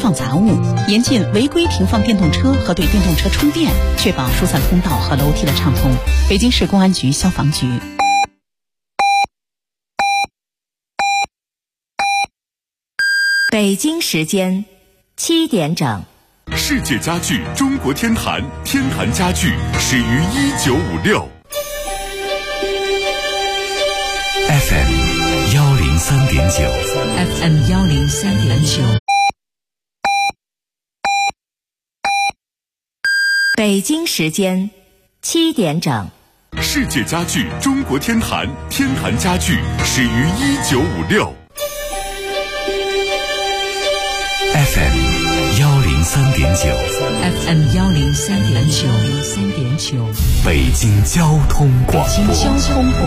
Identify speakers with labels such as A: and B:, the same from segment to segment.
A: 放杂物，严禁违规停放电动车和对电动车充电，确保疏散通道和楼梯的畅通。北京市公安局消防局。
B: 北京时间7点整。
C: 世界家具中国天坛，天坛家具始于1956。FM 103.9
B: FM 103.9。北京时间7点整。
C: 世界家具中国天坛，天坛家具始于1956。FM 103.9
B: FM 103.9。
C: 北京交通广播。
B: 北京交通广播。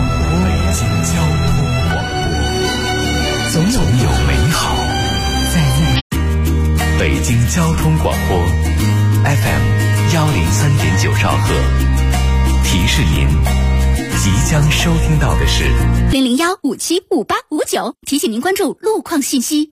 B: 总有
C: 美好
B: 在那。
C: 北京交通广播 FM 103.9兆赫。提示您，即将收听到的是
D: 001575859，提醒您关注路况信息。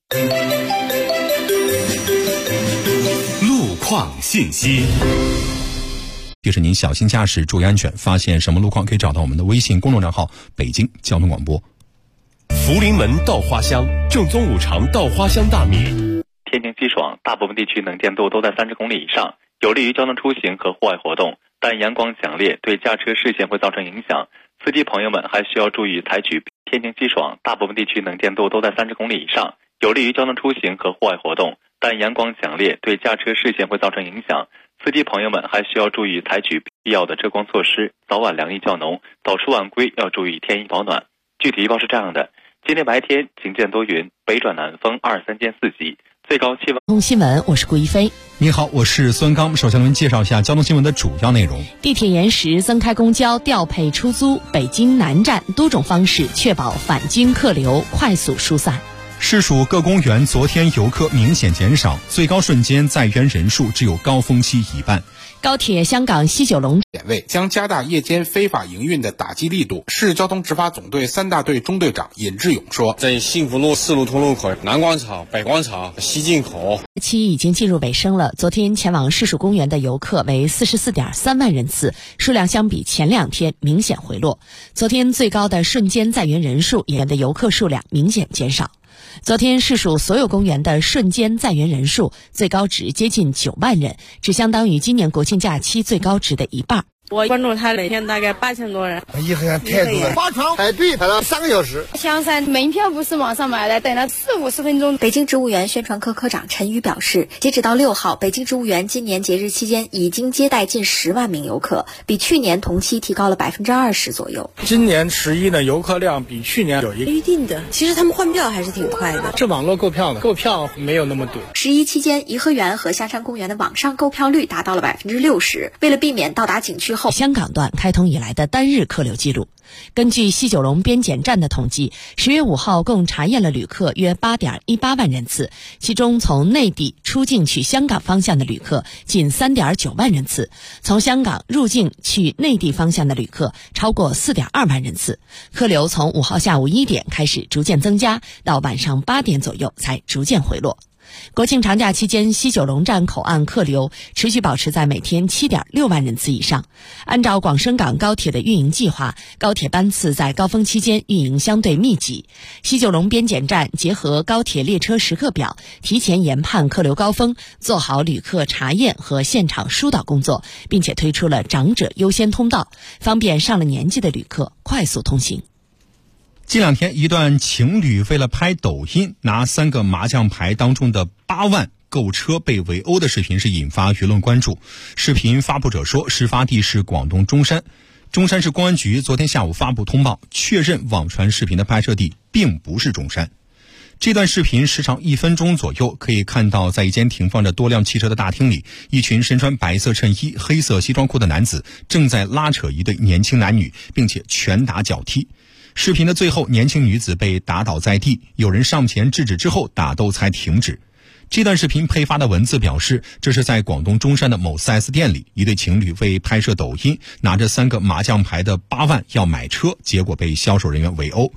C: 路况信息。
E: 提示您小心驾驶，注意安全。发现什么路况可以找到我们的微信公众账号北京交通广播。
C: 福临门稻花香，正宗五常稻花香大米。
F: 天晴气爽，大部分地区能见度都在30公里以上，有利于交通出行和户外活动，但阳光强烈对驾车视线会造成影响。司机朋友们还需要注意采取天晴气爽，大部分地区能见度都在30公里以上，有利于交通出行和户外活动，但阳光强烈对驾车视线会造成影响。司机朋友们还需要注意采取必要的遮光措施，早晚凉意较浓，早出晚归要注意添衣保暖。具体预报是这样的：今天白天晴间多云，北转南风2-3间4级，最高气温。
A: 交通新闻，我是顾一飞。
E: 你好，我是孙刚。首先我们介绍一下交通新闻的主要内容。
A: 地铁延时，增开公交调配出租，北京南站多种方式确保返京客流快速疏散。
E: 市属各公园昨天游客明显减少，最高瞬间在园人数只有高峰期一半。
A: 高铁香港西九龙
G: 点位将加大夜间非法营运的打击力度。市交通执法总队3大队中队长尹志勇说，
H: 在幸福路4路通路口、南广场、北广场、西进口
A: 期已经进入尾声了。昨天前往市属公园的游客为44.3万人次，数量相比前2天明显回落。昨天最高的瞬间在园人数也的游客数量明显减少。昨天市属所有公园的瞬间在园人数最高值接近9万人，只相当于今年国庆假期最高值的一半。
I: 我关注他每天大概8000多人，
J: 一天太多了，花床排队排了3个小时。
K: 香山门票不是网上买的，等了40-50分钟。
L: 北京植物园宣传科科长陈宇表示，截止到6号，北京植物园今年节日期间已经接待近10万名游客，比去年同期提高了20%左右。
M: 今年11呢，游客量比去年有一个
I: 预定的，其实他们换票还是挺快的，
M: 是网络购票的，购票没有那么堵。
L: 11期间，颐和园和香山公园的网上购票率达到了60%。为了避免到达景区后
A: 香港段开通以来的单日客流记录。根据西九龙边检站的统计，10月5号共查验了旅客约8.18万人次，其中从内地出境去香港方向的旅客近3.9万人次，从香港入境去内地方向的旅客超过4.2万人次。客流从5号下午1点开始逐渐增加，到晚上8点左右才逐渐回落。国庆长假期间，西九龙站口岸客流持续保持在每天7.6万人次以上。按照广深港高铁的运营计划，高铁班次在高峰期间运营相对密集。西九龙边检站结合高铁列车时刻表，提前研判客流高峰，做好旅客查验和现场疏导工作，并且推出了长者优先通道，方便上了年纪的旅客快速通行。
E: 近2天，一段情侣为了拍抖音，拿3个麻将牌当中的8万购车被围殴的视频是引发舆论关注。视频发布者说，事发地是广东中山。中山市公安局昨天下午发布通报，确认网传视频的拍摄地并不是中山。这段视频时长1分钟左右，可以看到在一间停放着多辆汽车的大厅里，一群身穿白色衬衣、黑色西装裤的男子正在拉扯一对年轻男女，并且拳打脚踢。视频的最后，年轻女子被打倒在地，有人上前制止之后，打斗才停止。这段视频配发的文字表示，这是在广东中山的某 4S 店里，一对情侣为拍摄抖音，拿着3个麻将牌的8万要买车，结果被销售人员围殴。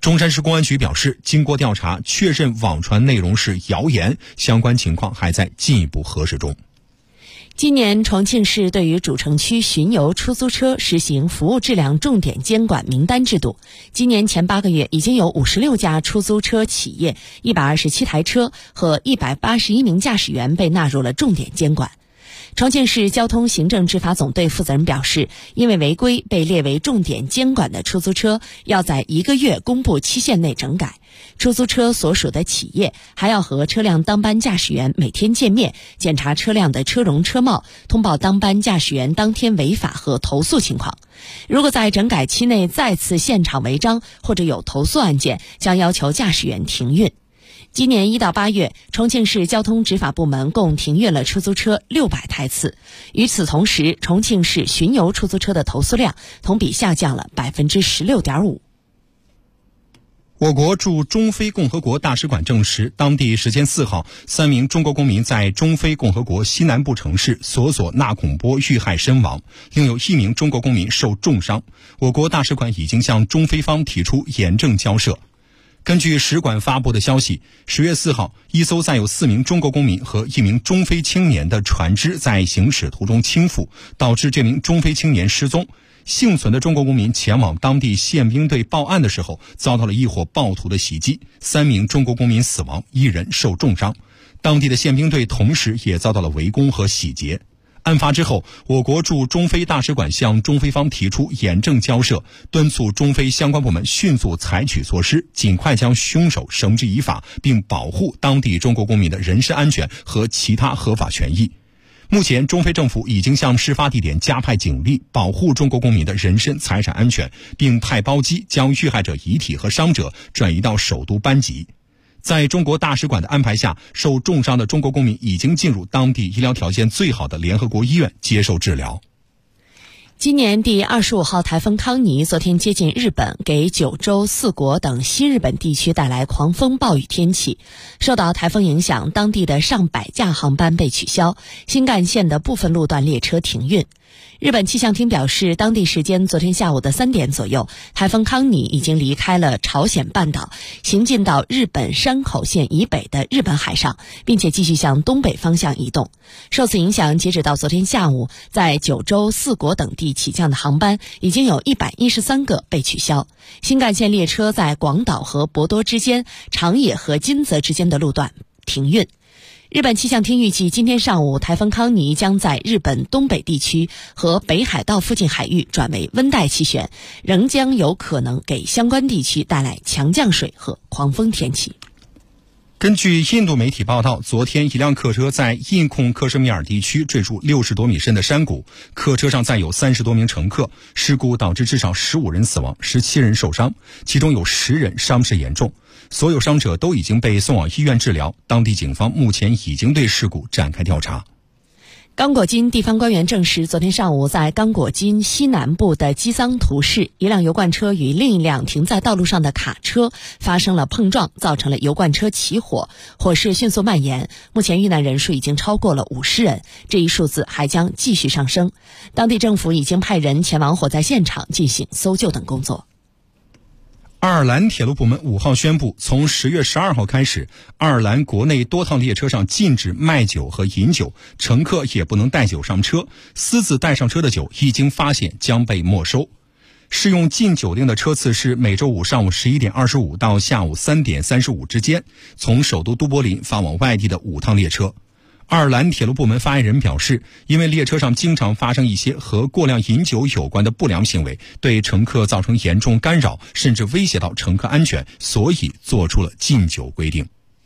E: 中山市公安局表示，经过调查，确认网传内容是谣言，相关情况还在进一步核实中。
A: 今年重庆市对于主城区巡游出租车实行服务质量重点监管名单制度。今年前8个月，已经有56家出租车企业、127台车和181名驾驶员被纳入了重点监管。重庆市交通行政执法总队负责人表示，因为违规被列为重点监管的出租车，要在1个月公布期限内整改。出租车所属的企业还要和车辆当班驾驶员每天见面，检查车辆的车容车貌，通报当班驾驶员当天违法和投诉情况。如果在整改期内再次现场违章或者有投诉案件，将要求驾驶员停运。今年1到8月，重庆市交通执法部门共停运了出租车600台次。与此同时，重庆市巡游出租车的投诉量同比下降了16.5%。
E: 我国驻中非共和国大使馆证实，当地时间4号，3名中国公民在中非共和国西南部城市索索纳孔波遇害身亡，另有1名中国公民受重伤。我国大使馆已经向中非方提出严正交涉。根据使馆发布的消息，10月4号，一艘载有4名中国公民和1名中非青年的船只在行驶途中倾覆，导致这名中非青年失踪。幸存的中国公民前往当地宪兵队报案的时候，遭到了一伙暴徒的袭击，3名中国公民死亡，1人受重伤。当地的宪兵队同时也遭到了围攻和洗劫。案发之后，我国驻中非大使馆向中非方提出严正交涉，敦促中非相关部门迅速采取措施，尽快将凶手绳之以法，并保护当地中国公民的人身安全和其他合法权益。目前，中非政府已经向事发地点加派警力，保护中国公民的人身财产安全，并派包机将遇害者遗体和伤者转移到首都班吉。在中国大使馆的安排下，受重伤的中国公民已经进入当地医疗条件最好的联合国医院接受治疗。
A: 今年第25号台风康尼昨天接近日本，给九州、四国等西日本地区带来狂风暴雨天气。受到台风影响，当地的上百架航班被取消，新干线的部分路段列车停运。日本气象厅表示，当地时间昨天下午的3点左右，台风康尼已经离开了朝鲜半岛，行进到日本山口县以北的日本海上，并且继续向东北方向移动。受此影响，截止到昨天下午，在九州、四国等地起降的航班已经有113个被取消。新干线列车在广岛和博多之间、长野和金泽之间的路段停运。日本气象厅预计，今天上午台风康尼将在日本东北地区和北海道附近海域转为温带气旋，仍将有可能给相关地区带来强降水和狂风天气。
E: 根据印度媒体报道，昨天一辆客车在印控克什米尔地区坠入60多米深的山谷，客车上载有30多名乘客，事故导致至少15人死亡，17人受伤，其中有10人伤势严重。所有伤者都已经被送往医院治疗，当地警方目前已经对事故展开调查。
A: 刚果金地方官员证实，昨天上午在刚果金西南部的基桑图市，一辆油罐车与另一辆停在道路上的卡车发生了碰撞，造成了油罐车起火，火势迅速蔓延。目前遇难人数已经超过了50人，这一数字还将继续上升。当地政府已经派人前往火灾现场进行搜救等工作。
E: 爱尔兰铁路部门5号宣布，从10月12号开始，爱尔兰国内多趟列车上禁止卖酒和饮酒，乘客也不能带酒上车，私自带上车的酒一经发现将被没收。适用禁酒令的车次是每周五上午11点25到下午3点35之间，从首都都柏林发往外地的5趟列车。爱尔兰铁路部门发言人表示，因为列车上经常发生一些和过量饮酒有关的不良行为，对乘客造成严重干扰，甚至威胁到乘客安全，所以做出了禁酒规定。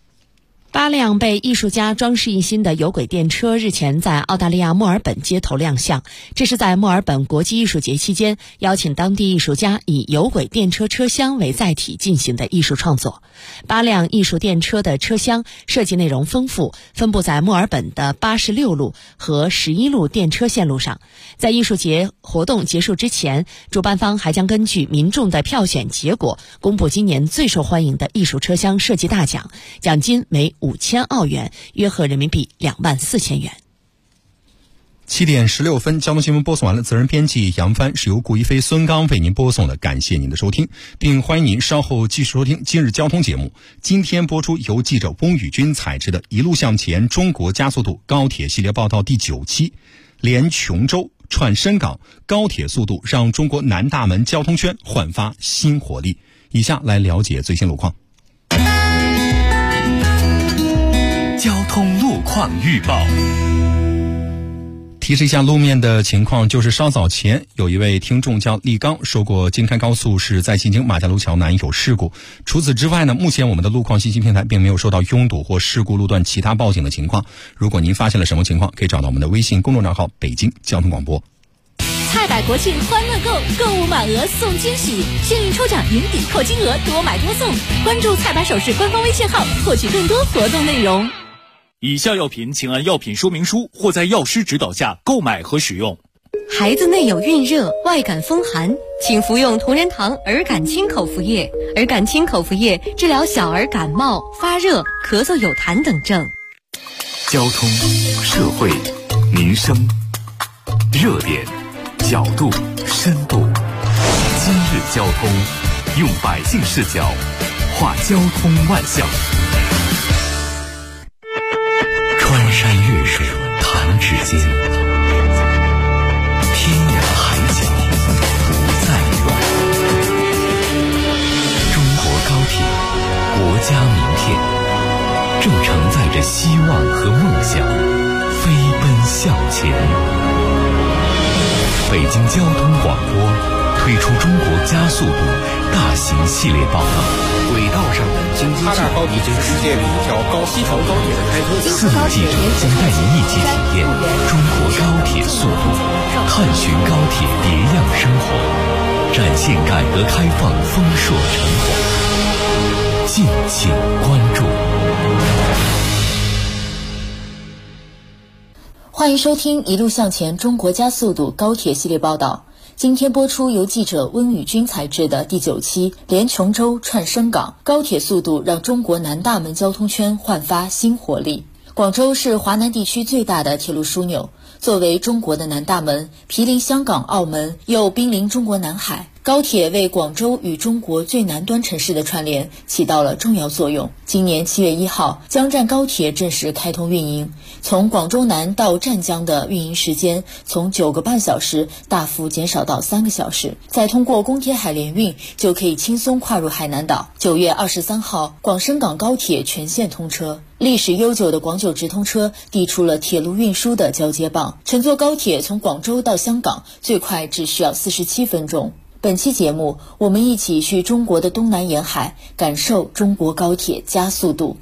A: 8辆被艺术家装饰一新的有轨电车日前在澳大利亚墨尔本街头亮相，这是在墨尔本国际艺术节期间邀请当地艺术家以有轨电车车厢为载体进行的艺术创作。8辆艺术电车的车厢设计内容丰富，分布在墨尔本的86路和11路电车线路上。在艺术节活动结束之前，主办方还将根据民众的票选结果公布今年最受欢迎的艺术车厢设计大奖，奖金为5000澳元，约合人民币24000元。
E: 7点16分，交通新闻播送完了。责任编辑杨帆，是由顾一飞、孙刚为您播送的。感谢您的收听，并欢迎您稍后继续收听今日交通节目。今天播出由记者翁宇军采制的《一路向前：中国加速度高铁系列报道》第9期，连琼州串深港，高铁速度让中国南大门交通圈焕发新活力。以下来了解最新路况。
C: 交通路况预报。
E: 提示一下路面的情况，就是稍早前有一位听众叫立刚说过京开高速是在进京马家路桥南有事故。除此之外呢，目前我们的路况信息平台并没有收到拥堵或事故路段其他报警的情况。如果您发现了什么情况，可以找到我们的微信公众账号北京交通广播。
D: 菜百国庆欢乐购，购物满额送惊喜，幸运抽奖赢抵扣金额，多买多送。关注菜百首饰官方微信号，获取更多活动内容。
N: 以下药品请按药品说明书或在药师指导下购买和使用。
B: 孩子内有孕热、外感风寒，请服用同仁堂儿感清口服液。儿感清口服液治疗小儿感冒、发热、咳嗽有痰等症。
C: 交通、社会、民生、热点、角度、深度。今日交通，用百姓视角画交通万象。穿山越水弹指间，天涯海角不再远。中国高铁，国家名片，正承载着希望和梦想，飞奔向前。北京交通广播推出中国加速度大型系列报道。
G: 轨道上的京津冀高铁是世界第一条高西条高铁的开通。
C: 4路记者将带您一起体验中国高铁速度，探寻高铁别样生活，展现改革开放丰硕成果。敬请关注。
O: 欢迎收听《一路向前：中国加速度高铁系列报道》。今天播出由记者温宇军采制的第9期，连琼州串深港，高铁速度让中国南大门交通圈焕发新活力。广州是华南地区最大的铁路枢纽，作为中国的南大门，毗邻香港、澳门，又濒临中国南海。高铁为广州与中国最南端城市的串联起到了重要作用。今年7月1号，江湛高铁正式开通运营，从广州南到湛江的运营时间从9个半小时大幅减少到3个小时，再通过公铁海联运就可以轻松跨入海南岛。9月23号，广深港高铁全线通车。历史悠久的广九直通车递出了铁路运输的交接棒，乘坐高铁从广州到香港最快只需要47分钟。本期节目，我们一起去中国的东南沿海，感受中国高铁加速度。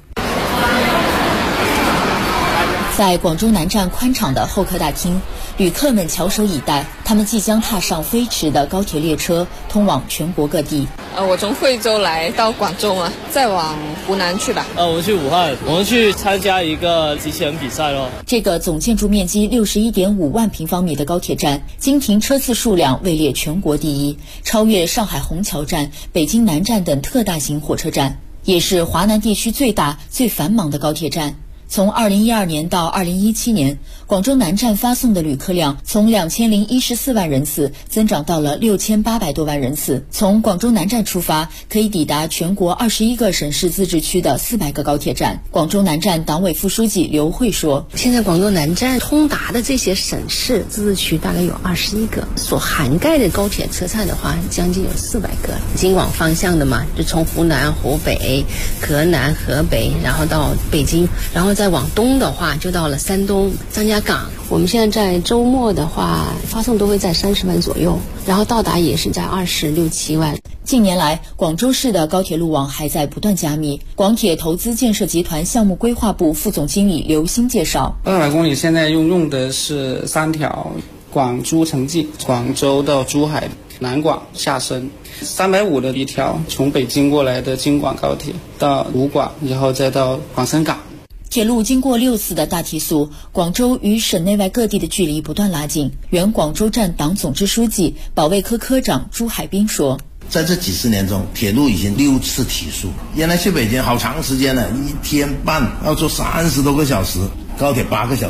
O: 在广州南站宽敞的候客大厅，旅客们翘首以待，他们即将踏上飞驰的高铁列车，通往全国各地。
I: 我从惠州来到广州嘛，再往湖南去吧。
P: 我去武汉，我们去参加一个机器人比赛咯。
O: 这个总建筑面积61.5万平方米的高铁站，经停车次数量位列全国第一，超越上海虹桥站、北京南站等特大型火车站，也是华南地区最大、最繁忙的高铁站。从2012年到2017年，广州南站发送的旅客量从2014万人次增长到了6800多万人次。从广州南站出发，可以抵达全国21个省市自治区的400个高铁站。广州南站党委副书记刘慧说：“
Q: 现在广州南站通达的这些省市自治区大概有21个，所涵盖的高铁车站的话，将近有400个。京广方向的嘛，就从湖南、湖北、河南、河北，然后到北京，然后再往东的话就到了山东张家港。我们现在在周末的话发送都会在30万左右，然后到达也是在26、7万。
O: 近年来，广州市的高铁路网还在不断加密。广铁投资建设集团项目规划部副总经理刘鑫介绍
R: ，200公里现在用的是3条，广珠城际，广州到珠海，南广下深，350的一条从北京过来的京广高铁到武广，然后再到广深港。
O: 铁路经过6次的大提速，广州与省内外各地的距离不断拉近。原广州站党总支书记、保卫科科长朱海滨说，
S: 在这几十年中，铁路已经6次提速。原来去北京好长时间了，1天半要坐30多个小时，高铁8个小时。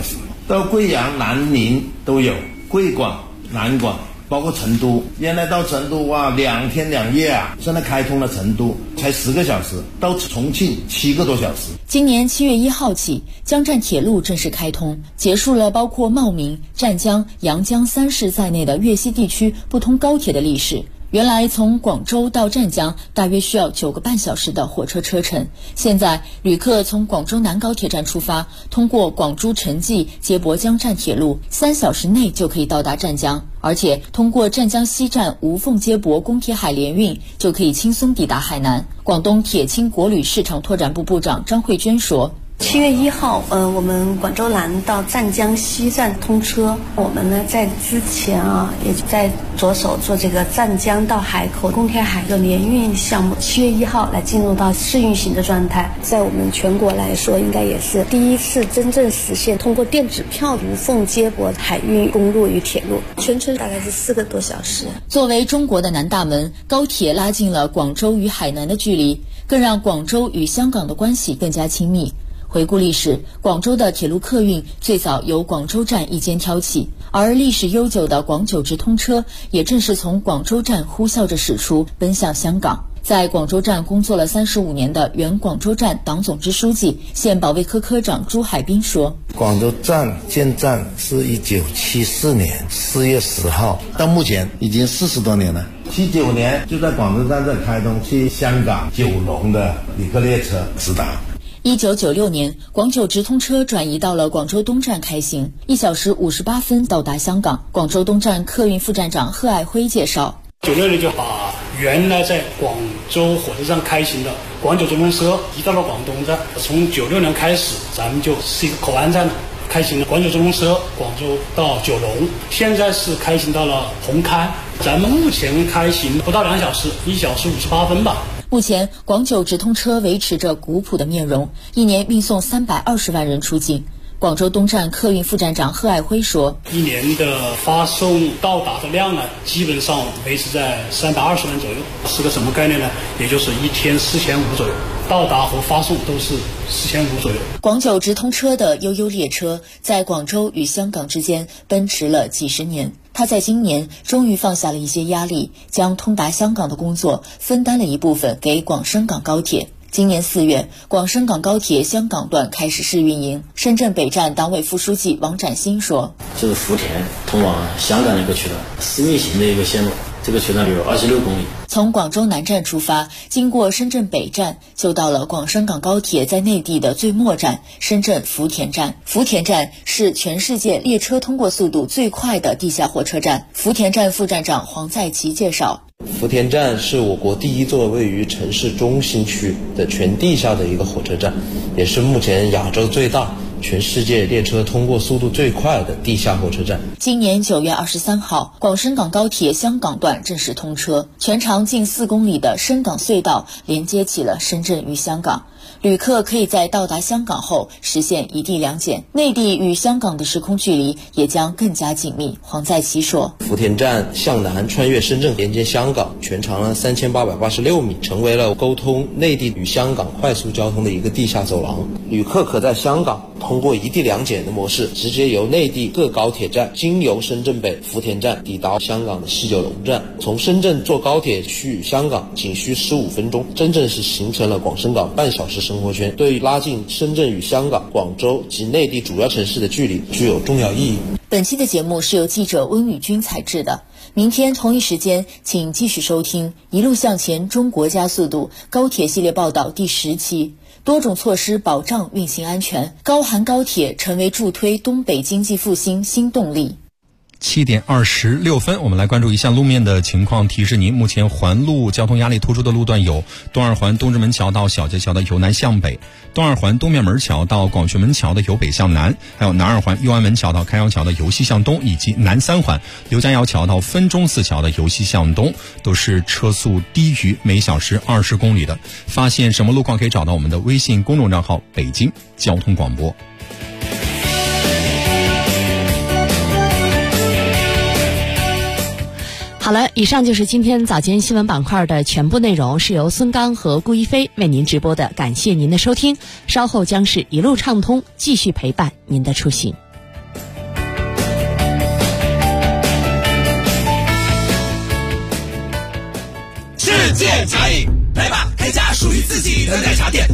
S: 到贵阳、南宁都有，贵广、南广，包括成都。原来到成都2天2夜啊，现在开通了成都才10个小时，到重庆7个多小时。
O: 今年7月1号起，江湛铁路正式开通，结束了包括茂名、湛江、阳江3市在内的粤西地区不通高铁的历史。原来从广州到湛江大约需要9个半小时的火车车程，现在旅客从广州南高铁站出发，通过广珠城际接驳江湛铁路，3小时内就可以到达湛江，而且通过湛江西站无缝接驳公铁海联运，就可以轻松抵达海南。广东铁轻国旅市场拓展部部长张慧娟说
T: ，7月1号，我们广州南到湛江西站通车。我们呢，在之前也在着手做这个湛江到海口公铁海的联运项目。7月1号来进入到试运行的状态，在我们全国来说，应该也是第一次真正实现通过电子票无缝接驳海运公路与铁路，全程大概是4个多小时。
O: 作为中国的南大门，高铁拉近了广州与海南的距离，更让广州与香港的关系更加亲密。回顾历史，广州的铁路客运最早由广州站一肩挑起，而历史悠久的广九直通车也正是从广州站呼啸着驶出，奔向香港。在广州站工作了35年的原广州站党总支书记、现保卫科科长朱海滨说，
S: 广州站建站是1974年4月10号，到目前已经40多年了。79年就在广州站这开通去香港九龙的旅客列车直达。
O: 1996年，广九直通车转移到了广州东站开行，1小时58分到达香港。广州东站客运副站长贺爱辉介绍
U: ，96年就把原来在广州火车站开行的广九直通车移到了广东站。从96年开始，咱们就是一个口岸站开行的广九直通车，广州到九龙，现在是开行到了红磡。咱们目前开行不到2小时，1小时58分吧。
O: 目前，广九直通车维持着古朴的面容，一年运送320万人出境。广州东站客运副站长贺爱辉说，
U: 一年的发送到达的量呢，基本上维持在320万左右。是个什么概念呢？也就是一天4500左右，到达和发送都是4500左右。
O: 广九直通车的悠悠列车在广州与香港之间奔驰了几十年，他在今年终于放下了一些压力，将通达香港的工作分担了一部分给广深港高铁。今年4月，广深港高铁香港段开始试运营。深圳北站党委副书记王展新说，
V: 这是福田通往香港的一个渠道，试运行的一个线路，这个渠道有26公里。
O: 从广州南站出发，经过深圳北站，就到了广深港高铁在内地的最末站深圳福田站。福田站是全世界列车通过速度最快的地下火车站。福田站副站长黄在奇介绍，
W: 福田站是我国第一座位于城市中心区的全地下的一个火车站，也是目前亚洲最大、全世界列车通过速度最快的地下火车站。
O: 今年9月23号，广深港高铁香港段正式通车，全长近4公里的深港隧道连接起了深圳与香港。旅客可以在到达香港后实现一地两检，内地与香港的时空距离也将更加紧密。黄在奇说，
W: 福田站向南穿越深圳连接香港，全长3886米，成为了沟通内地与香港快速交通的一个地下走廊。旅客可在香港通过一地两检的模式，直接由内地各高铁站经由深圳北福田站抵达香港的西九龙站。从深圳坐高铁去香港仅需15分钟，真正是形成了广深港半小时生活圈，对于拉近深圳与香港、广州及内地主要城市的距离具有重要意义。
O: 本期的节目是由记者温宇军采制的。明天同一时间，请继续收听《一路向前，中国加速度》高铁系列报道第10期。多种措施保障运行安全，高韩高铁成为助推东北经济复兴新动力。
E: 7点26分，我们来关注一下路面的情况。提示您，目前环路交通压力突出的路段有东二环东直门桥到小街桥的由南向北，东二环东面门桥到广渠门桥的由北向南，还有南二环右安门桥到开阳桥的由西向东，以及南三环刘家窑桥到分钟寺桥的由西向东，都是车速低于每小时20公里的。发现什么路况可以找到我们的微信公众账号北京交通广播。
A: 好了，以上就是今天早间新闻板块的全部内容，是由孙刚和顾一飞为您直播的，感谢您的收听，稍后将是一路畅通，继续陪伴您的出行。
F: 界茶饮，来吧，开家属于自己的奶茶店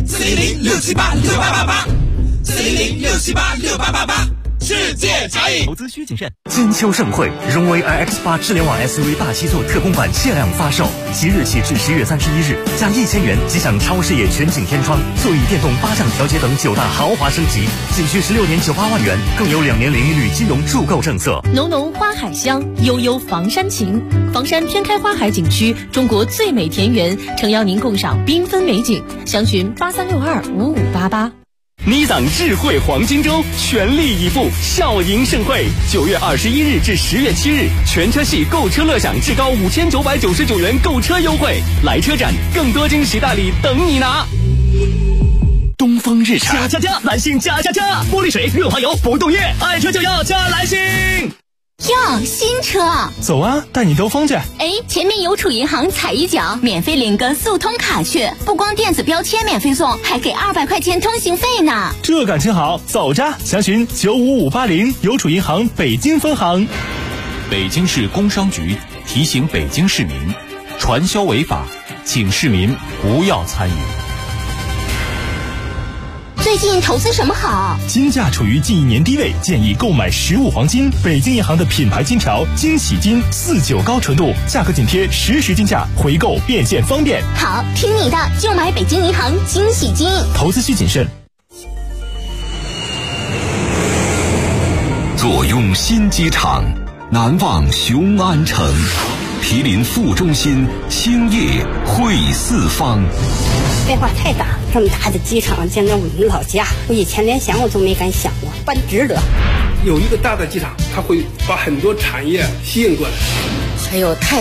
F: ，400-678-6888，400-678-6888，世界茶饮。
H: 投资需谨慎。金秋盛会，荣威 iX8 智联网 SUV 大7座特供版限量发售，即日起至10月31日，加1000元即享超视野全景天窗、座椅电动8降调节等9大豪华升级，仅需16.98万元，更有2年零利率金融助购政策。
B: 浓浓花海香，悠悠房山情。房山天开花海景区，中国最美田园，诚邀您共赏缤纷美景。详询83625588。
H: 尼桑智慧黄金周全力以赴，笑迎盛会，9月21日至10月7日，全车系购车乐享至高5999元购车优惠，来车展，更多惊喜大礼等你拿。东风日产加蓝星加，玻璃水、润滑油、不动液，爱车就要加蓝星。
D: 哟，新车！
H: 走啊，带你兜风去。
D: 哎，前面邮储银行踩一脚，免费领个速通卡去，不光电子标签免费送，还给200块钱通行费呢。
H: 这感情好，走着！详询95580，邮储银行北京分行。
N: 北京市工商局提醒北京市民，传销违法，请市民不要参与。
D: 最近投资什么好？
H: 金价处于近1年低位，建议购买15黄金，北京银行的品牌金条惊喜金49高纯度，价格紧贴实时金价，回购变现方便。
D: 好，听你的，就买北京银行惊喜金。
H: 投资需谨慎。
C: 坐拥新机场，难忘雄安城，毗邻副中心，兴业汇四方。
J: 变化太大，这么大的机场，简直我们老家，我以前连想我都没敢想过，办值得。
X: 有一个大的机场，它会把很多产业吸引过来，
Q: 还有太